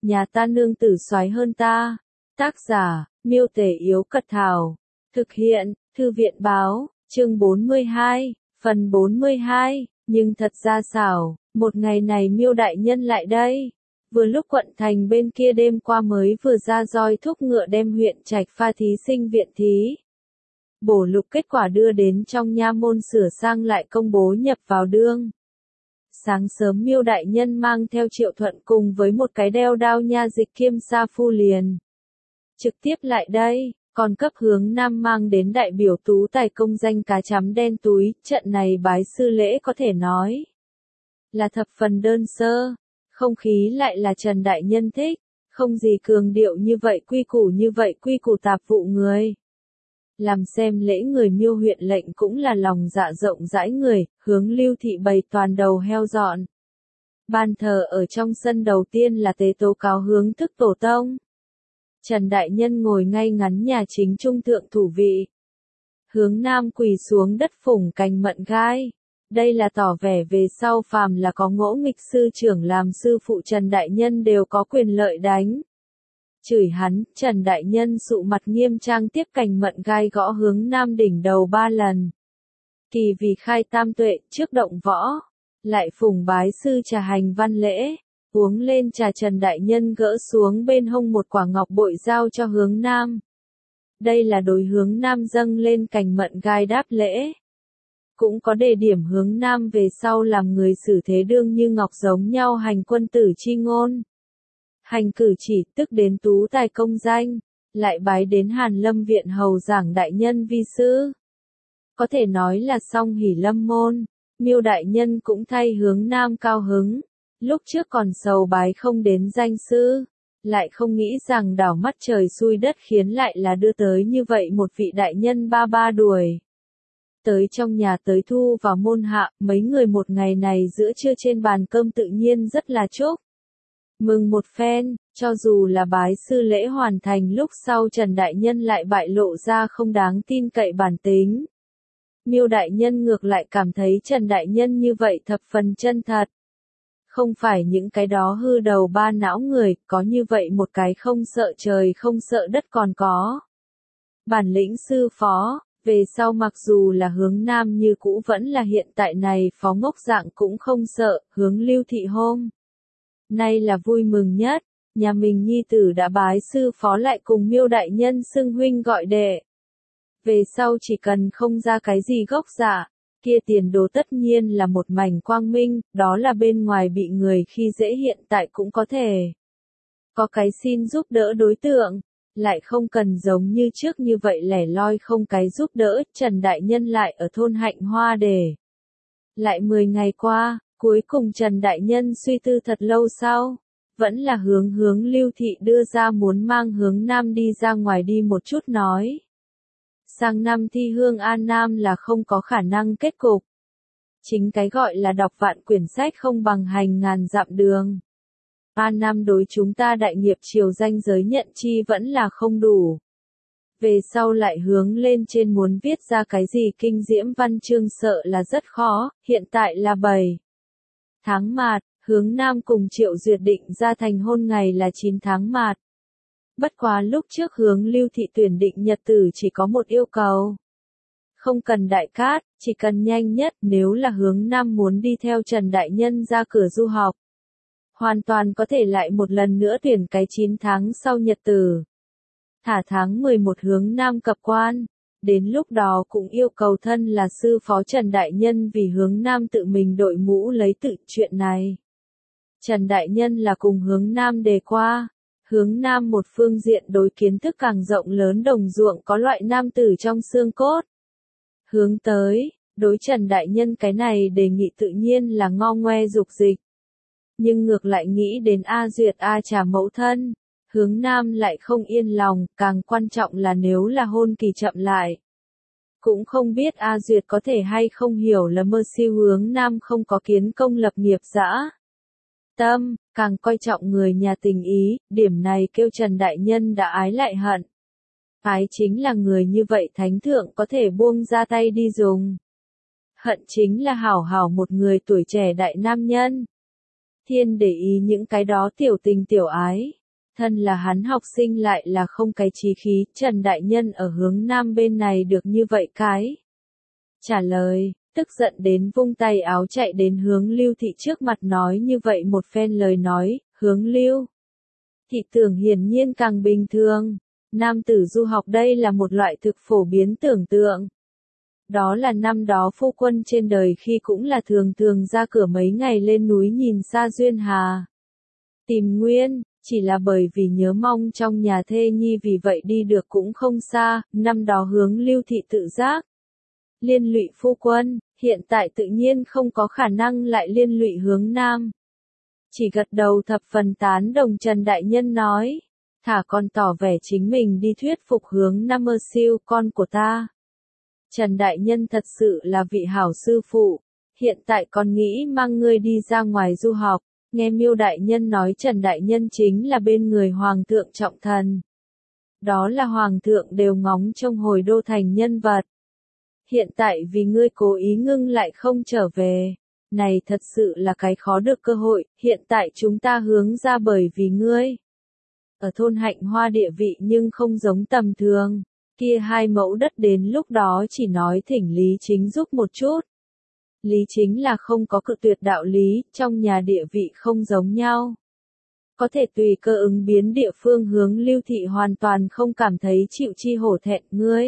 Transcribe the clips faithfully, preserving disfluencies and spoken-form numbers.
nhà ta nương tử soái hơn ta. Tác giả, Miêu Tể Yếu Cật Thảo. Thực hiện, Thư viện Báo, chương bốn mươi hai, phần bốn mươi hai, nhưng thật ra xảo, một ngày này Miêu đại nhân lại đây. Vừa lúc quận thành bên kia đêm qua mới vừa ra roi thúc ngựa đem huyện Trạch Pha thí sinh viện thí. Bổ lục kết quả đưa đến trong nha môn sửa sang lại công bố nhập vào đương. Sáng sớm Miêu đại nhân mang theo Triệu Thuận cùng với một cái đeo đao nha dịch kiêm sa phu liền. Trực tiếp lại đây, còn cấp Hướng Nam mang đến đại biểu tú tài công danh cá chấm đen túi, trận này bái sư lễ có thể nói là thập phần đơn sơ, không khí lại là Trần đại nhân thích, không gì cường điệu như vậy quy củ như vậy quy củ tạp vụ người. Làm xem lễ người Miêu huyện lệnh cũng là lòng dạ rộng rãi người, hướng Lưu thị bày toàn đầu heo dọn. Ban thờ ở trong sân đầu tiên là tế tố cáo hướng thức tổ tông. Trần đại nhân ngồi ngay ngắn nhà chính trung thượng thủ vị. Hướng Nam quỳ xuống đất phủng cành mận gai. Đây là tỏ vẻ về sau phàm là có ngỗ nghịch sư trưởng làm sư phụ Trần đại nhân đều có quyền lợi đánh. Chửi hắn, Trần đại nhân sụ mặt nghiêm trang tiếp cành mận gai gõ Hướng Nam đỉnh đầu ba lần. Kỳ vì khai tam tuệ, trước động võ, lại phùng bái sư trà hành văn lễ, uống lên trà Trần đại nhân gỡ xuống bên hông một quả ngọc bội giao cho Hướng Nam. Đây là đối Hướng Nam dâng lên cành mận gai đáp lễ. Cũng có đề điểm Hướng Nam về sau làm người xử thế đương như ngọc giống nhau hành quân tử chi ngôn. Hành cử chỉ tức đến tú tài công danh, lại bái đến Hàn Lâm viện hầu giảng đại nhân vi sư. Có thể nói là song hỷ lâm môn, Miêu đại nhân cũng thay Hướng Nam cao hứng, lúc trước còn sầu bái không đến danh sư, lại không nghĩ rằng đảo mắt trời xui đất khiến lại là đưa tới như vậy một vị đại nhân ba ba đuổi. Tới trong nhà tới thu vào môn hạ, mấy người một ngày này giữa trưa trên bàn cơm tự nhiên rất là chúc mừng một phen, cho dù là bái sư lễ hoàn thành lúc sau Trần đại nhân lại bại lộ ra không đáng tin cậy bản tính. Miêu đại nhân ngược lại cảm thấy Trần đại nhân như vậy thập phần chân thật. Không phải những cái đó hư đầu ba não người, có như vậy một cái không sợ trời không sợ đất còn có. Bản lĩnh sư phó, về sau mặc dù là Hướng Nam như cũ vẫn là hiện tại này phó ngốc dạng cũng không sợ, hướng Lưu thị hôm. Nay là vui mừng nhất, nhà mình nhi tử đã bái sư phó lại cùng Miêu đại nhân xưng huynh gọi đệ. Về sau chỉ cần không ra cái gì gốc dạ, kia tiền đồ tất nhiên là một mảnh quang minh, đó là bên ngoài bị người khi dễ hiện tại cũng có thể. Có cái xin giúp đỡ đối tượng, lại không cần giống như trước như vậy lẻ loi không cái giúp đỡ, Trần đại nhân lại ở thôn Hạnh Hoa để. Lại mười ngày qua, cuối cùng Trần đại nhân suy tư thật lâu sau, vẫn là hướng hướng Lưu thị đưa ra muốn mang Hướng Nam đi ra ngoài đi một chút nói. Sang năm thi hương An Nam là không có khả năng kết cục. Chính cái gọi là đọc vạn quyển sách không bằng hành ngàn dặm đường. An Nam đối chúng ta đại nghiệp triều danh giới nhận chi vẫn là không đủ. Về sau lại hướng lên trên muốn viết ra cái gì kinh diễm văn chương sợ là rất khó, hiện tại là bảy tháng Mạt, Hướng Nam cùng Triệu Duyệt định ra thành hôn ngày là chín tháng Mạt. Bất quá lúc trước Hướng Lưu thị tuyển định nhật tử chỉ có một yêu cầu. Không cần đại cát, chỉ cần nhanh nhất, nếu là Hướng Nam muốn đi theo Trần đại nhân ra cửa du học. Hoàn toàn có thể lại một lần nữa tuyển cái chín tháng sau nhật tử. Thả tháng mười một Hướng Nam cập quan, đến lúc đó cũng yêu cầu thân là sư phó Trần đại nhân vì Hướng Nam tự mình đội mũ lấy tự chuyện này. Trần đại nhân là cùng Hướng Nam đề qua. Hướng Nam một phương diện đối kiến thức càng rộng lớn đồng ruộng có loại nam tử trong xương cốt. Hướng tới, đối Trần đại nhân cái này đề nghị tự nhiên là ngo ngoe dục dịch. Nhưng ngược lại nghĩ đến A Duyệt A Trà mẫu thân, Hướng Nam lại không yên lòng, càng quan trọng là nếu là hôn kỳ chậm lại. Cũng không biết A Duyệt có thể hay không hiểu là mơ siêu Hướng Nam không có kiến công lập nghiệp dã tâm, càng coi trọng người nhà tình ý, điểm này kêu Trần đại nhân đã ái lại hận. Ái chính là người như vậy thánh thượng có thể buông ra tay đi dùng. Hận chính là hảo hảo một người tuổi trẻ đại nam nhân. thiên để ý những cái đó tiểu tình tiểu ái. Thân là hắn học sinh lại là không cái chí khí, Trần Đại Nhân ở hướng nam bên này được như vậy cái. Trả lời, tức giận đến vung tay áo chạy đến hướng Lưu Thị trước mặt nói như vậy một phen lời nói, hướng Lưu Thị tưởng hiển nhiên càng bình thường. Nam tử du học đây là một loại thực phổ biến tưởng tượng. Đó là năm đó phu quân trên đời khi cũng là thường thường ra cửa mấy ngày lên núi nhìn xa duyên hà. Tìm nguyên, chỉ là bởi vì nhớ mong trong nhà thê nhi vì vậy đi được cũng không xa, năm đó hướng Lưu Thị tự giác. Liên lụy phu quân, hiện tại tự nhiên không có khả năng lại liên lụy hướng nam. Chỉ gật đầu thập phần tán đồng Trần Đại Nhân nói, thả còn tỏ vẻ chính mình đi thuyết phục hướng nam mơ siêu con của ta. Trần Đại Nhân thật sự là vị hảo sư phụ, hiện tại còn nghĩ mang ngươi đi ra ngoài du học, nghe Miêu Đại Nhân nói Trần Đại Nhân chính là bên người Hoàng thượng trọng thần. Đó là Hoàng thượng đều ngóng trông hồi đô thành nhân vật. Hiện tại vì ngươi cố ý ngưng lại không trở về, này thật sự là cái khó được cơ hội, hiện tại chúng ta hướng ra bởi vì ngươi. Ở thôn Hạnh Hoa địa vị nhưng không giống tầm thường, kia hai mẫu đất đến lúc đó chỉ nói thỉnh Lý Chính giúp một chút. Lý Chính là không có cự tuyệt đạo lý, trong nhà địa vị không giống nhau. Có thể tùy cơ ứng biến địa phương hướng Lưu Thị hoàn toàn không cảm thấy chịu chi hổ thẹn ngươi.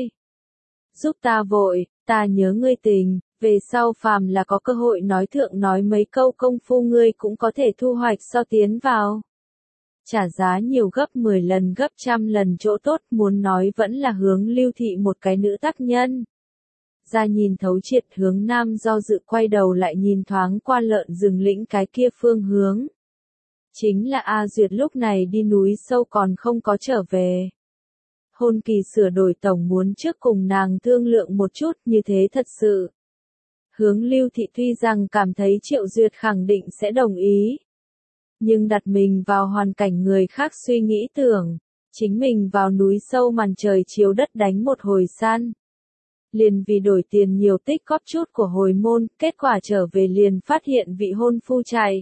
Giúp ta vội, ta nhớ ngươi tình, về sau phàm là có cơ hội nói thượng nói mấy câu công phu ngươi cũng có thể thu hoạch so tiến vào. Trả giá nhiều gấp mười lần gấp trăm lần chỗ tốt muốn nói vẫn là hướng Lưu Thị một cái nữ tác nhân. Ra nhìn thấu triệt hướng nam do dự quay đầu lại nhìn thoáng qua lợn rừng lĩnh cái kia phương hướng. Chính là A Duyệt lúc này đi núi sâu còn không có trở về. Hôn kỳ sửa đổi tổng muốn trước cùng nàng thương lượng một chút như thế thật sự. Hướng Lưu Thị tuy rằng cảm thấy Triệu Duyệt khẳng định sẽ đồng ý. Nhưng đặt mình vào hoàn cảnh người khác suy nghĩ tưởng, chính mình vào núi sâu màn trời chiếu đất đánh một hồi san. Liền vì đổi tiền nhiều tích góp chút của hồi môn, kết quả trở về liền phát hiện vị hôn phu chạy.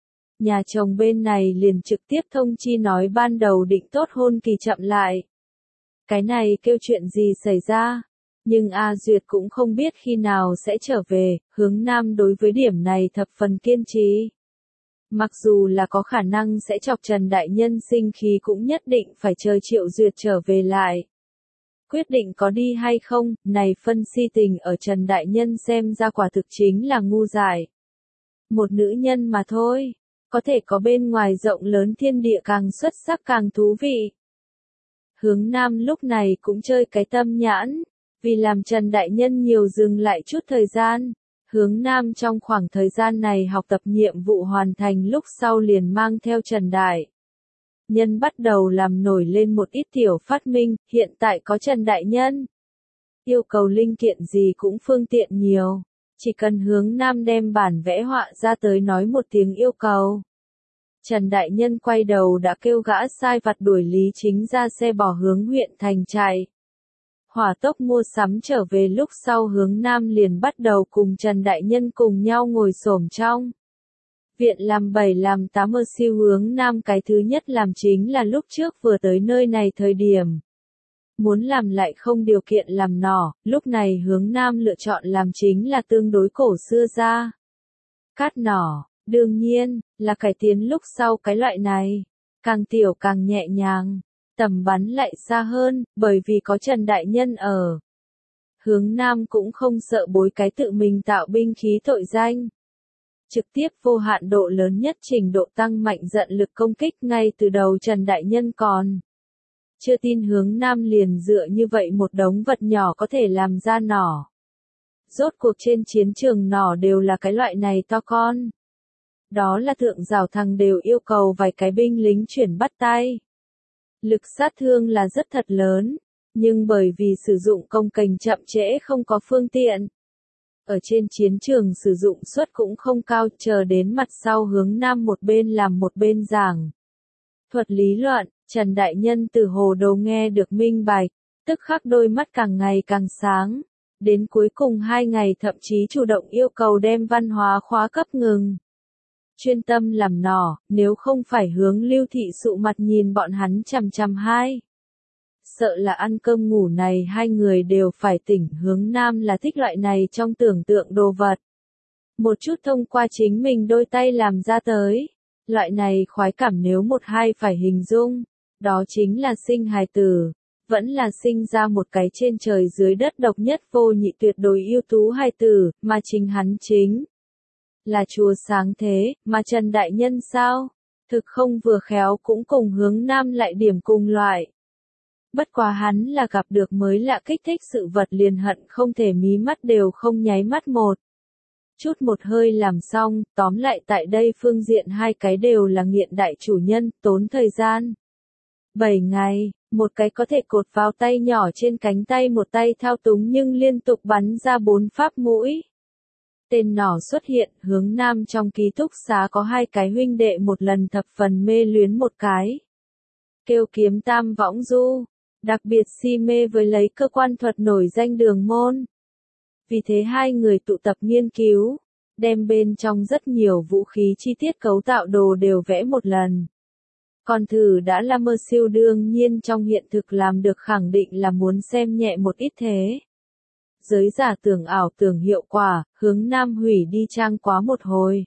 Nhà chồng bên này liền trực tiếp thông chi nói ban đầu định tốt hôn kỳ chậm lại. Cái này kêu chuyện gì xảy ra? Nhưng A Duyệt cũng không biết khi nào sẽ trở về, hướng nam đối với điểm này thập phần kiên trì. Mặc dù là có khả năng sẽ chọc Trần Đại Nhân sinh khí cũng nhất định phải chờ Triệu Duyệt trở về lại. Quyết định có đi hay không, này phân si tình ở Trần Đại Nhân xem ra quả thực chính là ngu dại. Một nữ nhân mà thôi, có thể có bên ngoài rộng lớn thiên địa càng xuất sắc càng thú vị. Hướng nam lúc này cũng chơi cái tâm nhãn, vì làm Trần Đại Nhân nhiều dừng lại chút thời gian. Hướng nam trong khoảng thời gian này học tập nhiệm vụ hoàn thành lúc sau liền mang theo Trần Đại Nhân bắt đầu làm nổi lên một ít tiểu phát minh, hiện tại có Trần Đại Nhân. Yêu cầu linh kiện gì cũng phương tiện nhiều, chỉ cần hướng nam đem bản vẽ họa ra tới nói một tiếng yêu cầu. Trần Đại Nhân quay đầu đã kêu gã sai vặt đuổi Lý Chính ra xe bỏ hướng huyện thành chạy. Hỏa tốc mua sắm trở về lúc sau hướng nam liền bắt đầu cùng Trần Đại Nhân cùng nhau ngồi xổm trong viện làm bảy làm tám ở siêu hướng nam cái thứ nhất làm chính là lúc trước vừa tới nơi này thời điểm. Muốn làm lại không điều kiện làm nỏ, lúc này hướng nam lựa chọn làm chính là tương đối cổ xưa ra. Cát nỏ, đương nhiên, là cải tiến lúc sau cái loại này, càng tiểu càng nhẹ nhàng. Tầm bắn lại xa hơn, bởi vì có Trần Đại Nhân ở. Hướng nam cũng không sợ bối cái tự mình tạo binh khí tội danh. Trực tiếp vô hạn độ lớn nhất trình độ tăng mạnh giận lực công kích ngay từ đầu Trần Đại Nhân còn. Chưa tin hướng nam liền dựa như vậy một đống vật nhỏ có thể làm ra nỏ. Rốt cuộc trên chiến trường nỏ đều là cái loại này to con. Đó là thượng rào thằng đều yêu cầu vài cái binh lính chuyển bắt tay. Lực sát thương là rất thật lớn, nhưng bởi vì sử dụng công kềnh chậm trễ không có phương tiện. Ở trên chiến trường sử dụng suất cũng không cao, chờ đến mặt sau hướng nam một bên làm một bên giảng. Thuật lý luận, Trần Đại Nhân từ hồ đầu nghe được minh bạch, tức khắc đôi mắt càng ngày càng sáng. Đến cuối cùng hai ngày thậm chí chủ động yêu cầu đem văn hóa khóa cấp ngừng. chuyên tâm làm nỏ, nếu không phải hướng Lưu Thị sụ mặt nhìn bọn hắn chằm chằm hai. Sợ là ăn cơm ngủ này hai người đều phải tỉnh. Hướng Nam là thích loại này trong tưởng tượng đồ vật. Một chút thông qua chính mình đôi tay làm ra tới. Loại này khoái cảm nếu một hai phải hình dung, đó chính là sinh hài tử. Vẫn là sinh ra một cái trên trời dưới đất độc nhất vô nhị tuyệt đối ưu tú hài tử, mà chính hắn chính là Chúa sáng thế, mà Trần Đại Nhân sao? Thực không vừa khéo cũng cùng Hướng Nam lại điểm cùng loại. Bất quá hắn là gặp được mới lạ kích thích sự vật liền hận không thể mí mắt đều không nháy mắt một. Chút một hơi làm xong, tóm lại tại đây phương diện hai cái đều là nghiện đại chủ nhân, tốn thời gian. bảy ngày, một cái có thể cột vào tay nhỏ trên cánh tay một tay thao túng nhưng liên tục bắn ra bốn phát mũi. Tên nỏ xuất hiện, Hướng Nam trong ký túc xá có hai cái huynh đệ một lần thập phần mê luyến một cái. Kêu kiếm tam võng du, đặc biệt si mê với lấy cơ quan thuật nổi danh Đường Môn. Vì thế hai người tụ tập nghiên cứu, đem bên trong rất nhiều vũ khí chi tiết cấu tạo đồ đều vẽ một lần. Còn thử đã là mơ siêu đương nhiên trong hiện thực làm được khẳng định là muốn xem nhẹ một ít thế. Giới giả tưởng ảo tưởng hiệu quả, Hướng Nam hủy đi trang quá một hồi.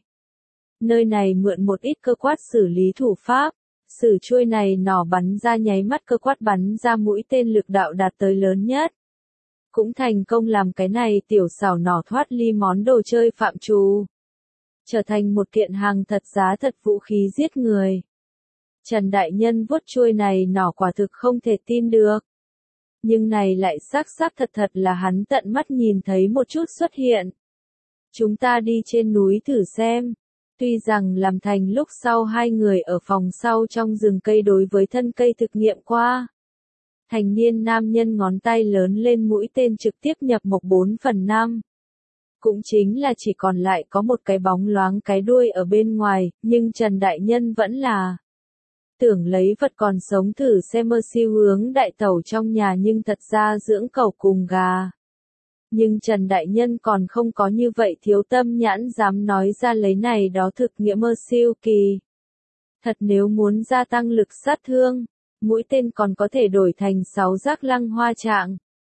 Nơi này mượn một ít cơ quát xử lý thủ pháp, sử chuôi này nỏ bắn ra nháy mắt cơ quát bắn ra mũi tên lực đạo đạt tới lớn nhất. Cũng thành công làm cái này tiểu xảo nỏ thoát ly món đồ chơi phạm trù. Trở thành một kiện hàng thật giá thật vũ khí giết người. Trần Đại Nhân vuốt chuôi này nỏ quả thực không thể tin được. Nhưng này lại xác xác thật thật là hắn tận mắt nhìn thấy một chút xuất hiện. Chúng ta đi trên núi thử xem. Tuy rằng làm thành lúc sau hai người ở phòng sau trong rừng cây đối với thân cây thực nghiệm qua. Thành niên nam nhân ngón tay lớn lên mũi tên trực tiếp nhập mộc bốn phần năm. Cũng chính là chỉ còn lại có một cái bóng loáng cái đuôi ở bên ngoài, nhưng Trần Đại Nhân vẫn là tưởng lấy vật còn sống thử xem mơ siêu hướng đại tẩu trong nhà nhưng thật ra dưỡng cẩu cùng gà. Nhưng Trần Đại Nhân còn không có như vậy thiếu tâm nhãn dám nói ra lấy này đó thực nghĩa mơ siêu kỳ. Thật nếu muốn gia tăng lực sát thương, mũi tên còn có thể đổi thành sáu giác lăng hoa trạng.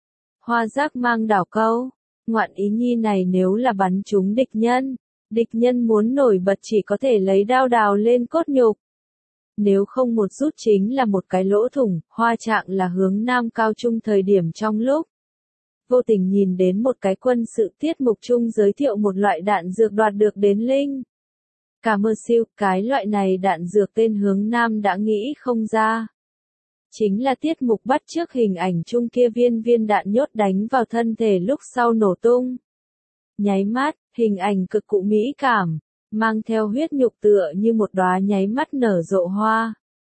Hoa giác mang đảo câu, ngoạn ý nhi này nếu là bắn trúng địch nhân, địch nhân muốn nổi bật chỉ có thể lấy đao đào lên cốt nhục. Nếu không một rút chính là một cái lỗ thủng, hoa trạng là Hướng Nam cao trung thời điểm trong lúc. Vô tình nhìn đến một cái quân sự tiết mục chung giới thiệu một loại đạn dược đoạt được đến linh. Cả mơ siêu, cái loại này đạn dược tên Hướng Nam đã nghĩ không ra. Chính là tiết mục bắt chước hình ảnh chung kia viên viên đạn nhốt đánh vào thân thể lúc sau nổ tung. Nháy mắt, hình ảnh cực cụ mỹ cảm, mang theo huyết nhục tựa như một đóa nháy mắt nở rộ hoa.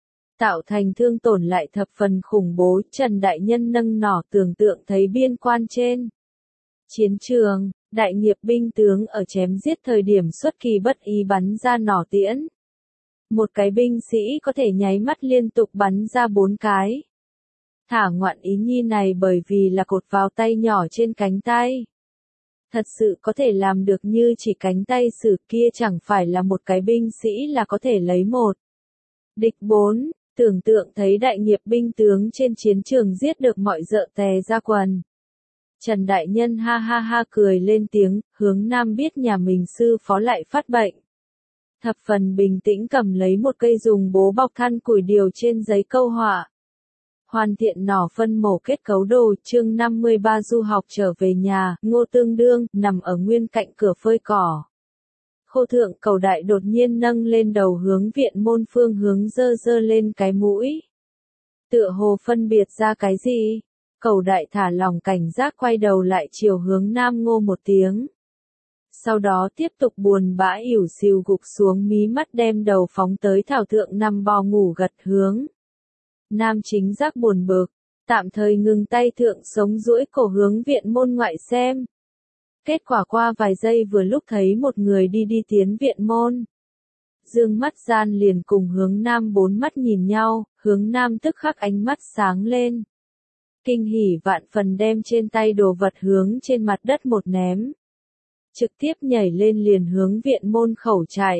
Tạo thành thương tổn lại thập phần khủng bố, Trần Đại Nhân nâng nỏ tưởng tượng thấy biên quan trên. Chiến trường, đại nghiệp binh tướng ở chém giết thời điểm xuất kỳ bất ý bắn ra nỏ tiễn. Một cái binh sĩ có thể nháy mắt liên tục bắn ra bốn cái. Thả ngoạn ý nhi này bởi vì là cột vào tay nhỏ trên cánh tay. Thật sự có thể làm được như chỉ cánh tay sử kia chẳng phải là một cái binh sĩ là có thể lấy một. Địch bốn, tưởng tượng thấy đại nghiệp binh tướng trên chiến trường giết được mọi dợ tè ra quần. Trần Đại Nhân ha ha ha cười lên tiếng, Hướng Nam biết nhà mình sư phó lại phát bệnh. Thập phần bình tĩnh cầm lấy một cây dùng bố bọc than củi điều trên giấy câu họa. Hoàn thiện nỏ phân mổ kết cấu đồ, chương năm mươi ba du học trở về nhà, Ngô Tương Đương, nằm ở nguyên cạnh cửa phơi cỏ. Khô thượng cầu đại đột nhiên nâng lên đầu hướng viện môn phương hướng dơ dơ lên cái mũi. Tựa hồ phân biệt ra cái gì? Cầu đại thả lòng cảnh giác quay đầu lại chiều hướng Nam Ngô một tiếng. Sau đó tiếp tục buồn bã ỉu xìu gục xuống mí mắt đem đầu phóng tới thảo thượng nằm bò ngủ gật hướng. Nam chính giác buồn bực, tạm thời ngừng tay thượng sống duỗi cổ hướng viện môn ngoại xem. Kết quả qua vài giây vừa lúc thấy một người đi đi tiến viện môn. Dương mắt gian liền cùng hướng Nam bốn mắt nhìn nhau, hướng Nam tức khắc ánh mắt sáng lên. Kinh hỉ vạn phần đem trên tay đồ vật hướng trên mặt đất một ném. Trực tiếp nhảy lên liền hướng viện môn khẩu chạy.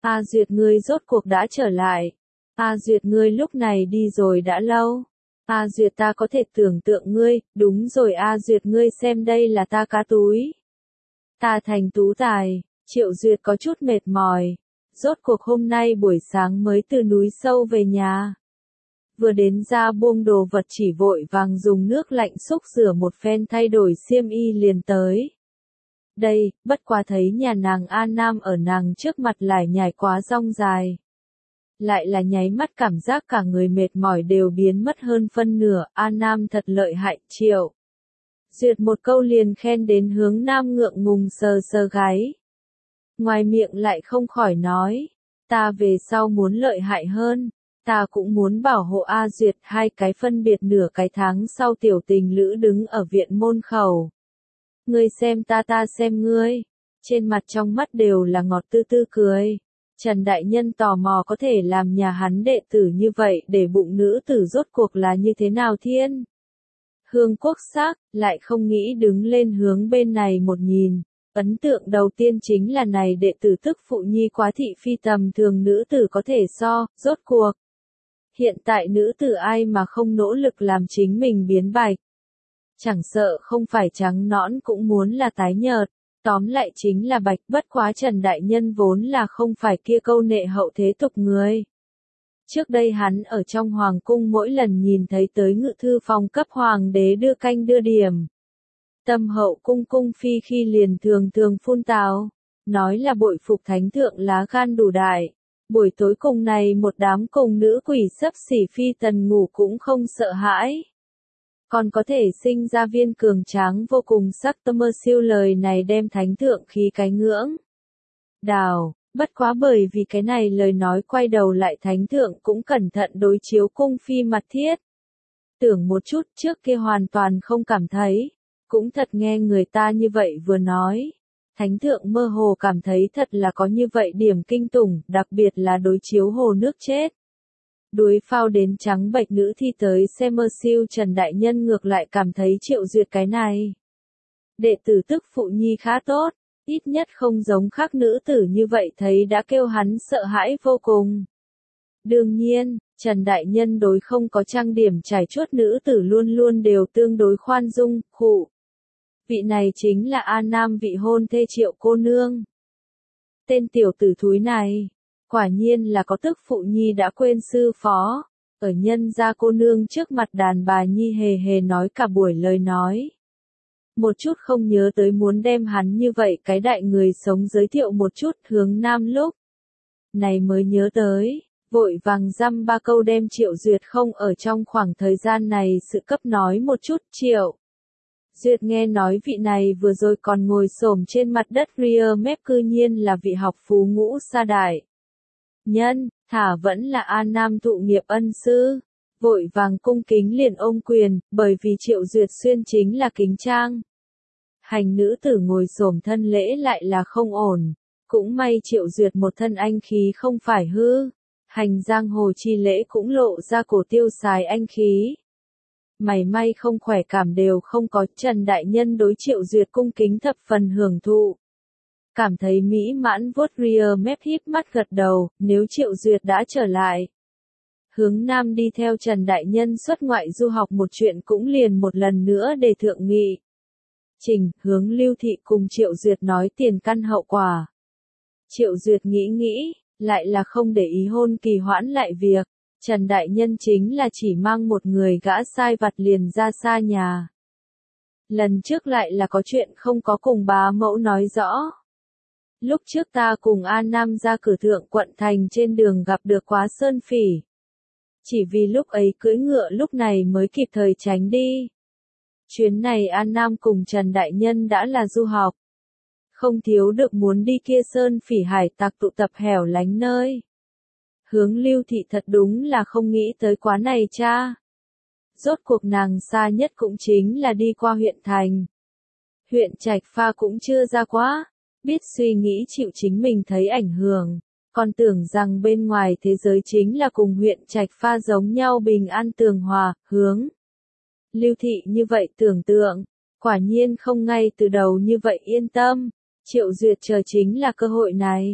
A Duyệt ngươi rốt cuộc đã trở lại. A Duyệt ngươi lúc này đi rồi đã lâu. A Duyệt ta có thể tưởng tượng ngươi, đúng rồi A Duyệt ngươi xem đây là ta cá túi. Ta thành tú tài, Triệu Duyệt có chút mệt mỏi. Rốt cuộc hôm nay buổi sáng mới từ núi sâu về nhà. Vừa đến ra buông đồ vật chỉ vội vàng dùng nước lạnh xúc rửa một phen thay đổi xiêm y liền tới. Đây, bất quá thấy nhà nàng A Nam ở nàng trước mặt lại nhảy quá rong dài. Lại là nháy mắt cảm giác cả người mệt mỏi đều biến mất hơn phân nửa, A Nam thật lợi hại, Triệu. Duyệt một câu liền khen đến hướng Nam ngượng ngùng sờ sờ gáy. Ngoài miệng lại không khỏi nói, ta về sau muốn lợi hại hơn, ta cũng muốn bảo hộ A Duyệt. Hai cái phân biệt nửa cái tháng sau tiểu tình lữ đứng ở viện môn khẩu. Ngươi xem ta ta xem ngươi, trên mặt trong mắt đều là ngọt tư tư cười. Trần Đại Nhân tò mò có thể làm nhà hắn đệ tử như vậy để bụng nữ tử rốt cuộc là như thế nào thiên. Hương quốc sắc, lại không nghĩ đứng lên hướng bên này một nhìn. Ấn tượng đầu tiên chính là này đệ tử tức phụ nhi quá thị phi tầm thường nữ tử có thể so, rốt cuộc. Hiện tại nữ tử ai mà không nỗ lực làm chính mình biến bạch. Chẳng sợ không phải trắng nõn cũng muốn là tái nhợt. Tóm lại chính là bạch, bất quá Trần Đại Nhân vốn là không phải kia câu nệ hậu thế tục người. Trước đây hắn ở trong hoàng cung mỗi lần nhìn thấy tới ngự thư phòng cấp hoàng đế đưa canh đưa điểm. Tâm hậu cung cung phi khi liền thường thường phun tào, nói là bội phục thánh thượng lá gan đủ đại. Buổi tối cùng này một đám cùng nữ quỷ sấp xỉ phi tần ngủ cũng không sợ hãi. Còn có thể sinh ra viên cường tráng vô cùng sắc tâm mơ siêu lời này đem thánh thượng khí cái ngưỡng. Đào, bất quá bởi vì cái này lời nói quay đầu lại thánh thượng cũng cẩn thận đối chiếu cung phi mặt thiết. Tưởng một chút trước kia hoàn toàn không cảm thấy, cũng thật nghe người ta như vậy vừa nói. Thánh thượng mơ hồ cảm thấy thật là có như vậy điểm kinh tủng, đặc biệt là đối chiếu hồ nước chết. Đuối phao đến trắng bệch nữ thi tới xem mơ siêu Trần Đại Nhân ngược lại cảm thấy Triệu Duyệt cái này. Đệ tử tức phụ nhi khá tốt, ít nhất không giống khác nữ tử như vậy thấy đã kêu hắn sợ hãi vô cùng. Đương nhiên, Trần Đại Nhân đối không có trang điểm trải chuốt nữ tử luôn luôn đều tương đối khoan dung, khụ. Vị này chính là A Nam vị hôn thê Triệu cô nương. Tên tiểu tử thúi này. Quả nhiên là có tức phụ nhi đã quên sư phó, ở nhân gia cô nương trước mặt đàn bà nhi hề hề nói cả buổi lời nói. Một chút không nhớ tới muốn đem hắn như vậy cái đại người sống giới thiệu một chút hướng Nam lúc. Này mới nhớ tới, vội vàng dăm ba câu đem Triệu Duyệt không ở trong khoảng thời gian này sự cấp nói một chút. Triệu Duyệt nghe nói vị này vừa rồi còn ngồi xổm trên mặt đất ria mép cư nhiên là vị học phú ngũ sa đại. Nhân, thả vẫn là A Nam thụ nghiệp ân sư, vội vàng cung kính liền ôm quyền, bởi vì Triệu Duyệt xuyên chính là kính trang. Hành nữ tử ngồi xổm thân lễ lại là không ổn, cũng may Triệu Duyệt một thân anh khí không phải hư, hành giang hồ chi lễ cũng lộ ra cổ tiêu xài anh khí. Mày may không khỏe cảm đều không có. Trần Đại Nhân đối Triệu Duyệt cung kính thập phần hưởng thụ. Cảm thấy mỹ mãn vuốt ria mép híp mắt gật đầu, nếu Triệu Duyệt đã trở lại. Hướng Nam đi theo Trần Đại Nhân xuất ngoại du học một chuyện cũng liền một lần nữa để thượng nghị. Trình, Hướng Lưu Thị cùng Triệu Duyệt nói tiền căn hậu quả. Triệu Duyệt nghĩ nghĩ, lại là không để ý hôn kỳ hoãn lại việc. Trần Đại Nhân chính là chỉ mang một người gã sai vặt liền ra xa nhà. Lần trước lại là có chuyện không có cùng bá mẫu nói rõ. Lúc trước ta cùng A Nam ra cử thượng quận thành trên đường gặp được Quá Sơn Phỉ. Chỉ vì lúc ấy cưỡi ngựa lúc này mới kịp thời tránh đi. Chuyến này A Nam cùng Trần Đại Nhân đã là du học. Không thiếu được muốn đi kia Sơn Phỉ hải tặc tụ tập hẻo lánh nơi. Hướng Lưu Thị thật đúng là không nghĩ tới quá này cha. Rốt cuộc nàng xa nhất cũng chính là đi qua huyện thành. Huyện Trạch Pha cũng chưa ra quá, biết suy nghĩ chịu chính mình thấy ảnh hưởng, còn tưởng rằng bên ngoài thế giới chính là cùng huyện Trạch Pha giống nhau bình an tường hòa. Hướng Lưu Thị như vậy tưởng tượng, quả nhiên không ngay từ đầu như vậy yên tâm. Triệu Duyệt chờ chính là cơ hội này.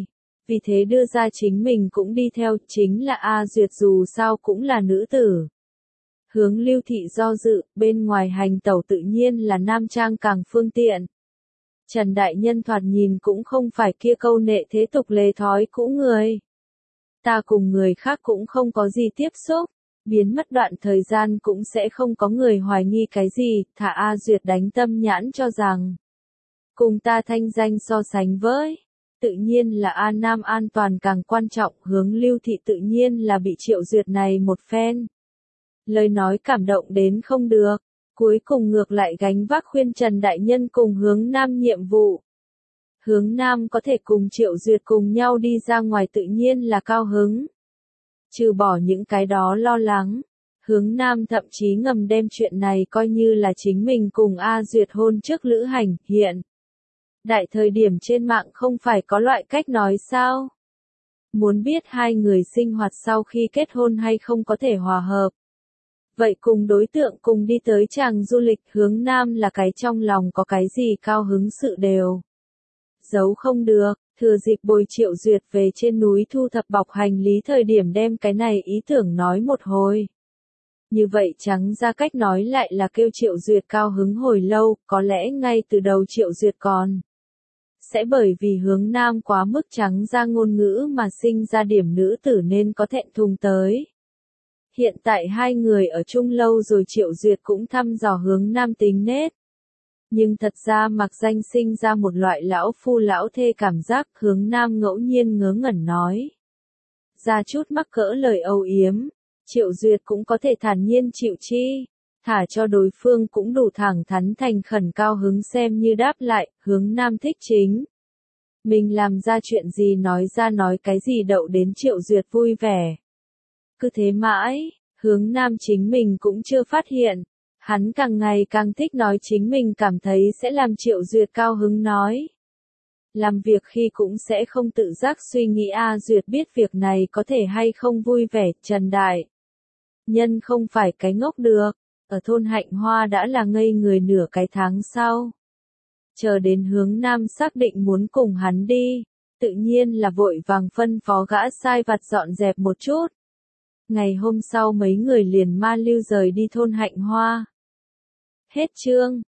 vì thế đưa ra chính mình cũng đi theo, chính là A Duyệt dù sao cũng là nữ tử. Hướng Lưu Thị do dự, bên ngoài hành tẩu tự nhiên là nam trang càng phương tiện. Trần Đại Nhân thoạt nhìn cũng không phải kia câu nệ thế tục lề thói cũ người. Ta cùng người khác cũng không có gì tiếp xúc, biến mất đoạn thời gian cũng sẽ không có người hoài nghi cái gì, thả A Duyệt đánh tâm nhãn cho rằng. Cùng ta thanh danh so sánh với, tự nhiên là A Nam an toàn càng quan trọng, Hướng Lưu Thị tự nhiên là bị Triệu Duyệt này một phen. Lời nói cảm động đến không được, cuối cùng ngược lại gánh vác khuyên Trần Đại Nhân cùng Hướng Nam nhiệm vụ. Hướng Nam có thể cùng Triệu Duyệt cùng nhau đi ra ngoài tự nhiên là cao hứng. Trừ bỏ những cái đó lo lắng, Hướng Nam thậm chí ngầm đem chuyện này coi như là chính mình cùng A Duyệt hôn trước lữ hành, hiện. Đại thời điểm trên mạng không phải có loại cách nói sao? Muốn biết hai người sinh hoạt sau khi kết hôn hay không có thể hòa hợp. Vậy cùng đối tượng cùng đi tới chàng du lịch, Hướng Nam là cái trong lòng có cái gì cao hứng sự đều. Giấu không được, thừa dịp bồi Triệu Duyệt về trên núi thu thập bọc hành lý thời điểm đem cái này ý tưởng nói một hồi. Như vậy trắng ra cách nói lại là kêu Triệu Duyệt cao hứng hồi lâu, có lẽ ngay từ đầu Triệu Duyệt còn. Sẽ bởi vì Hướng Nam quá mức trắng ra ngôn ngữ mà sinh ra điểm nữ tử nên có thẹn thùng tới. Hiện tại hai người ở chung lâu rồi Triệu Duyệt cũng thăm dò Hướng Nam tính nết. Nhưng thật ra mặc danh sinh ra một loại lão phu lão thê cảm giác, Hướng Nam ngẫu nhiên ngớ ngẩn nói. Ra chút mắc cỡ lời âu yếm, Triệu Duyệt cũng có thể thản nhiên chịu chi, thả cho đối phương cũng đủ thẳng thắn thành khẩn cao hứng xem như đáp lại, Hướng Nam thích chính. Mình làm ra chuyện gì nói ra nói cái gì đậu đến Triệu Duyệt vui vẻ. Cứ thế mãi, Hướng Nam chính mình cũng chưa phát hiện. Hắn càng ngày càng thích nói chính mình cảm thấy sẽ làm Triệu Duyệt cao hứng nói. Làm việc khi cũng sẽ không tự giác suy nghĩ A Duyệt biết việc này có thể hay không vui vẻ, Trần Đại Nhân không phải cái ngốc được, ở thôn Hạnh Hoa đã là ngây người nửa cái tháng sau. Chờ đến Hướng Nam xác định muốn cùng hắn đi, tự nhiên là vội vàng phân phó gã sai vặt dọn dẹp một chút. Ngày hôm sau mấy người liền ma lưu rời đi thôn Hạnh Hoa. Hết chương.